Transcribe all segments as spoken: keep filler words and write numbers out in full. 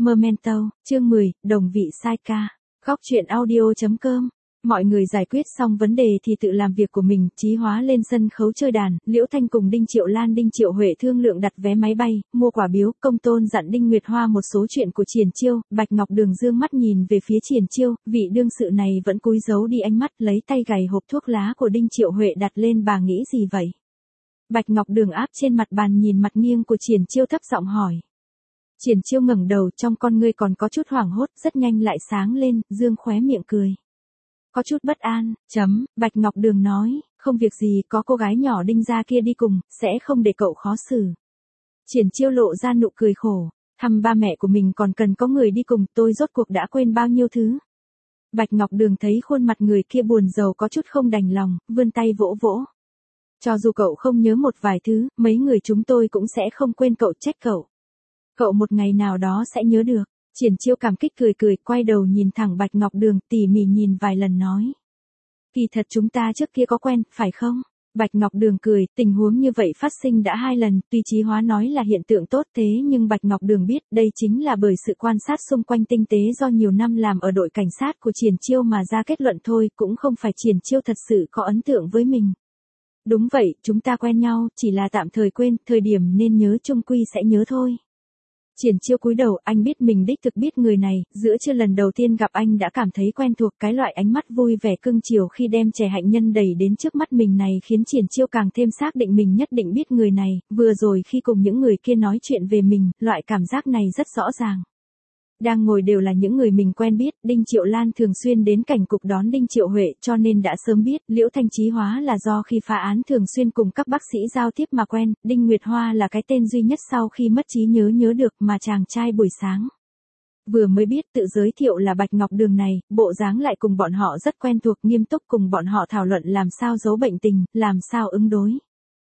Memento, chương mười, đồng vị sai ca. Góc truyện audio chấm com. Mọi người giải quyết xong vấn đề thì tự làm việc của mình, Chí Hóa lên sân khấu chơi đàn, Liễu Thanh cùng Đinh Triệu Lan Đinh Triệu Huệ thương lượng đặt vé máy bay, mua quả biếu, Công Tôn dặn Đinh Nguyệt Hoa một số chuyện của Triển Chiêu, Bạch Ngọc Đường dương mắt nhìn về phía Triển Chiêu, vị đương sự này vẫn cúi giấu đi ánh mắt, lấy tay gảy hộp thuốc lá của Đinh Triệu Huệ đặt lên. Bà nghĩ gì vậy? Bạch Ngọc Đường áp trên mặt bàn nhìn mặt nghiêng của Triển Chiêu thấp giọng hỏi. Triển Chiêu ngẩng đầu, trong con ngươi còn có chút hoảng hốt, rất nhanh lại sáng lên, dương khóe miệng cười. Có chút bất an, chấm, Bạch Ngọc Đường nói, không việc gì, có cô gái nhỏ Đinh gia kia đi cùng, sẽ không để cậu khó xử. Triển Chiêu lộ ra nụ cười khổ, thăm ba mẹ của mình còn cần có người đi cùng, tôi rốt cuộc đã quên bao nhiêu thứ. Bạch Ngọc Đường thấy khuôn mặt người kia buồn rầu có chút không đành lòng, vươn tay vỗ vỗ. Cho dù cậu không nhớ một vài thứ, mấy người chúng tôi cũng sẽ không quên cậu, trách cậu. Cậu một ngày nào đó sẽ nhớ được. Triển Chiêu cảm kích cười cười, quay đầu nhìn thẳng Bạch Ngọc Đường, tỉ mỉ nhìn vài lần nói. Kỳ thật chúng ta trước kia có quen, phải không? Bạch Ngọc Đường cười, tình huống như vậy phát sinh đã hai lần, tuy Chí Hóa nói là hiện tượng tốt thế nhưng Bạch Ngọc Đường biết đây chính là bởi sự quan sát xung quanh tinh tế do nhiều năm làm ở đội cảnh sát của Triển Chiêu mà ra kết luận thôi, cũng không phải Triển Chiêu thật sự có ấn tượng với mình. Đúng vậy, chúng ta quen nhau, chỉ là tạm thời quên, thời điểm nên nhớ chung quy sẽ nhớ thôi. Triển Chiêu cúi đầu, anh biết mình đích thực biết người này, giữa chưa lần đầu tiên gặp anh đã cảm thấy quen thuộc, cái loại ánh mắt vui vẻ cưng chiều khi đem trẻ hạnh nhân đẩy đến trước mắt mình này khiến Triển Chiêu càng thêm xác định mình nhất định biết người này, vừa rồi khi cùng những người kia nói chuyện về mình, loại cảm giác này rất rõ ràng. Đang ngồi đều là những người mình quen biết, Đinh Triệu Lan thường xuyên đến cảnh cục đón Đinh Triệu Huệ cho nên đã sớm biết, Liễu Thanh Chí Hóa là do khi phá án thường xuyên cùng các bác sĩ giao tiếp mà quen, Đinh Nguyệt Hoa là cái tên duy nhất sau khi mất trí nhớ nhớ được mà chàng trai buổi sáng. Vừa mới biết tự giới thiệu là Bạch Ngọc Đường này, bộ dáng lại cùng bọn họ rất quen thuộc, nghiêm túc cùng bọn họ thảo luận làm sao giấu bệnh tình, làm sao ứng đối.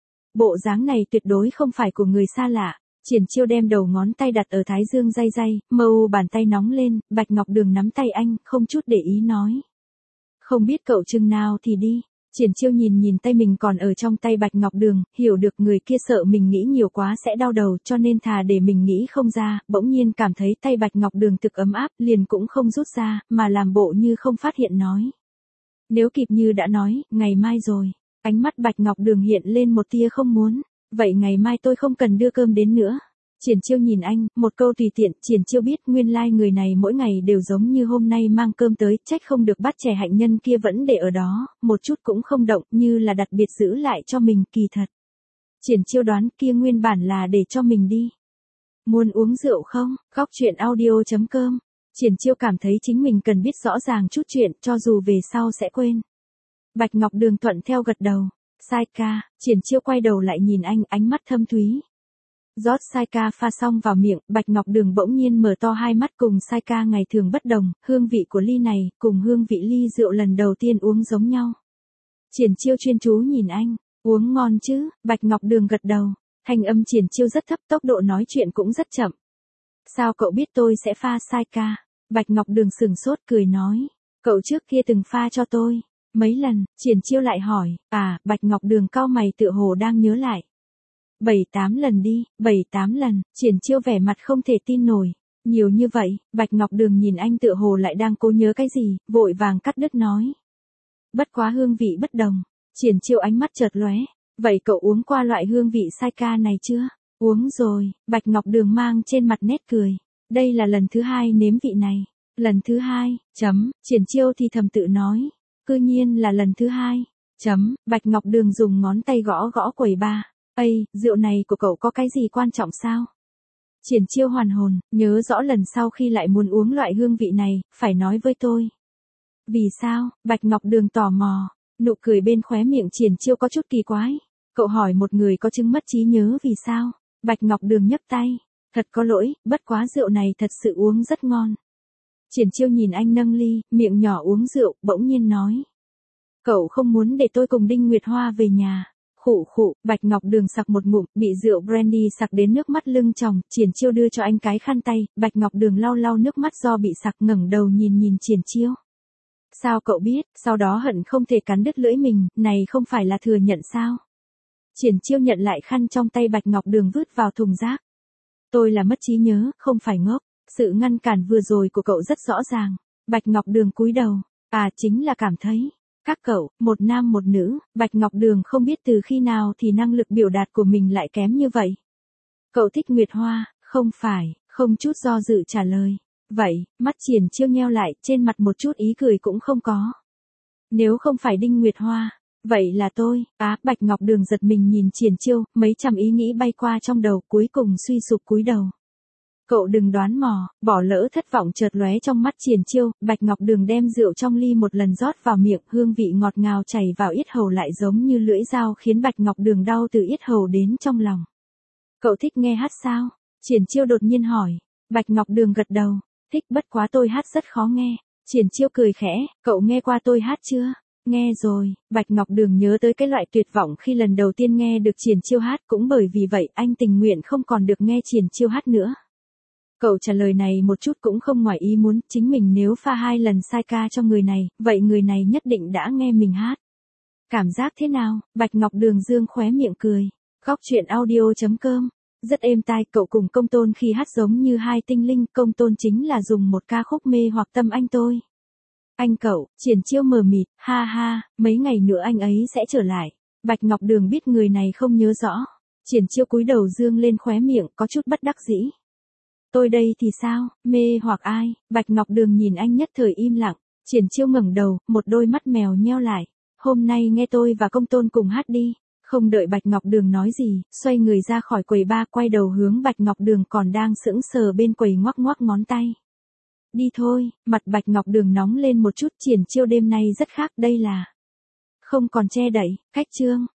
Bộ dáng này tuyệt đối không phải của người xa lạ. Triển Chiêu đem đầu ngón tay đặt ở thái dương day day, mờ u bàn tay nóng lên, Bạch Ngọc Đường nắm tay anh, không chút để ý nói. Không biết cậu chừng nào thì đi. Triển Chiêu nhìn nhìn tay mình còn ở trong tay Bạch Ngọc Đường, hiểu được người kia sợ mình nghĩ nhiều quá sẽ đau đầu cho nên thà để mình nghĩ không ra, bỗng nhiên cảm thấy tay Bạch Ngọc Đường thực ấm áp, liền cũng không rút ra, mà làm bộ như không phát hiện nói. Nếu kịp như đã nói, ngày mai rồi. Ánh mắt Bạch Ngọc Đường hiện lên một tia không muốn. Vậy ngày mai tôi không cần đưa cơm đến nữa. Triển Chiêu nhìn anh, một câu tùy tiện, Triển Chiêu biết nguyên lai like người này mỗi ngày đều giống như hôm nay mang cơm tới, trách không được bắt trẻ hạnh nhân kia vẫn để ở đó, một chút cũng không động, như là đặc biệt giữ lại cho mình, kỳ thật. Triển Chiêu đoán kia nguyên bản là để cho mình đi. Muốn uống rượu không? Góc truyện audio chấm com. Triển Chiêu cảm thấy chính mình cần biết rõ ràng chút chuyện, cho dù về sau sẽ quên. Bạch Ngọc Đường thuận theo gật đầu. Sai ca, Triển Chiêu quay đầu lại nhìn anh, ánh mắt thâm thúy. Rót sai ca pha xong vào miệng, Bạch Ngọc Đường bỗng nhiên mở to hai mắt, cùng sai ca ngày thường bất đồng, hương vị của ly này, cùng hương vị ly rượu lần đầu tiên uống giống nhau. Triển Chiêu chuyên chú nhìn anh, uống ngon chứ, Bạch Ngọc Đường gật đầu, thanh âm Triển Chiêu rất thấp, tốc độ nói chuyện cũng rất chậm. Sao cậu biết tôi sẽ pha sai ca? Bạch Ngọc Đường sửng sốt cười nói, cậu trước kia từng pha cho tôi. Mấy lần, Triển Chiêu lại hỏi, à, Bạch Ngọc Đường cau mày tựa hồ đang nhớ lại. Bảy tám lần đi, bảy tám lần, Triển Chiêu vẻ mặt không thể tin nổi. Nhiều như vậy, Bạch Ngọc Đường nhìn anh tựa hồ lại đang cố nhớ cái gì, vội vàng cắt đứt nói. Bất quá hương vị bất đồng, Triển Chiêu ánh mắt chợt lóe. Vậy cậu uống qua loại hương vị sai ca này chưa? Uống rồi, Bạch Ngọc Đường mang trên mặt nét cười. Đây là lần thứ hai nếm vị này. Lần thứ hai, chấm, Triển Chiêu thì thầm tự nói. Cư nhiên là lần thứ hai. Chấm, Bạch Ngọc Đường dùng ngón tay gõ gõ quầy ba. Ây, rượu này của cậu có cái gì quan trọng sao? Triển Chiêu hoàn hồn, nhớ rõ lần sau khi lại muốn uống loại hương vị này, phải nói với tôi. Vì sao? Bạch Ngọc Đường tò mò. Nụ cười bên khóe miệng Triển Chiêu có chút kỳ quái. Cậu hỏi một người có chứng mất trí nhớ vì sao? Bạch Ngọc Đường nhấc tay. Thật có lỗi, bất quá rượu này thật sự uống rất ngon. Triển Chiêu nhìn anh nâng ly, miệng nhỏ uống rượu, bỗng nhiên nói. Cậu không muốn để tôi cùng Đinh Nguyệt Hoa về nhà. Khụ khụ, Bạch Ngọc Đường sặc một ngụm, bị rượu brandy sặc đến nước mắt lưng tròng, Triển Chiêu đưa cho anh cái khăn tay, Bạch Ngọc Đường lau lau nước mắt do bị sặc, ngẩng đầu nhìn nhìn Triển Chiêu. Sao cậu biết, sau đó hận không thể cắn đứt lưỡi mình, này không phải là thừa nhận sao? Triển Chiêu nhận lại khăn trong tay Bạch Ngọc Đường vứt vào thùng rác. Tôi là mất trí nhớ, không phải ngốc. Sự ngăn cản vừa rồi của cậu rất rõ ràng. Bạch Ngọc Đường cúi đầu. À chính là cảm thấy. Các cậu, một nam một nữ, Bạch Ngọc Đường không biết từ khi nào thì năng lực biểu đạt của mình lại kém như vậy. Cậu thích Nguyệt Hoa, không phải, không chút do dự trả lời. Vậy, mắt Triển Chiêu nheo lại, trên mặt một chút ý cười cũng không có. Nếu không phải Đinh Nguyệt Hoa, vậy là tôi. Á, Bạch Ngọc Đường giật mình nhìn Triển Chiêu, mấy trăm ý nghĩ bay qua trong đầu, cuối cùng suy sụp cúi đầu. Cậu đừng đoán mò, bỏ lỡ thất vọng chợt lóe trong mắt Triển Chiêu, Bạch Ngọc Đường đem rượu trong ly một lần rót vào miệng, hương vị ngọt ngào chảy vào yết hầu lại giống như lưỡi dao khiến Bạch Ngọc Đường đau từ yết hầu đến trong lòng. Cậu thích nghe hát sao? Triển Chiêu đột nhiên hỏi. Bạch Ngọc Đường gật đầu. Thích, bất quá tôi hát rất khó nghe. Triển Chiêu cười khẽ, cậu nghe qua tôi hát chưa? Nghe rồi. Bạch Ngọc Đường nhớ tới cái loại tuyệt vọng khi lần đầu tiên nghe được Triển Chiêu hát, cũng bởi vì vậy anh tình nguyện không còn được nghe Triển Chiêu hát nữa. Cậu trả lời này một chút cũng không ngoài ý muốn, chính mình nếu pha hai lần sai ca cho người này, vậy người này nhất định đã nghe mình hát. Cảm giác thế nào? Bạch Ngọc Đường dương khóe miệng cười. Góc truyện audio chấm com. Rất êm tai, cậu cùng Công Tôn khi hát giống như hai tinh linh, Công Tôn chính là dùng một ca khúc mê hoặc tâm anh tôi. Anh cậu, Triển Chiêu mờ mịt, ha ha, mấy ngày nữa anh ấy sẽ trở lại. Bạch Ngọc Đường biết người này không nhớ rõ. Triển Chiêu cúi đầu dương lên khóe miệng, có chút bất đắc dĩ. Tôi đây thì sao, mê hoặc ai? Bạch Ngọc Đường nhìn anh nhất thời im lặng. Triển Chiêu ngẩng đầu, một đôi mắt mèo nheo lại. Hôm nay nghe tôi và Công Tôn cùng hát đi. Không đợi Bạch Ngọc Đường nói gì, xoay người ra khỏi quầy bar, quay đầu hướng Bạch Ngọc Đường còn đang sững sờ bên quầy ngoắc ngoắc ngón tay. Đi thôi, mặt Bạch Ngọc Đường nóng lên một chút. Triển Chiêu đêm nay rất khác, đây là không còn che đậy, cách chương.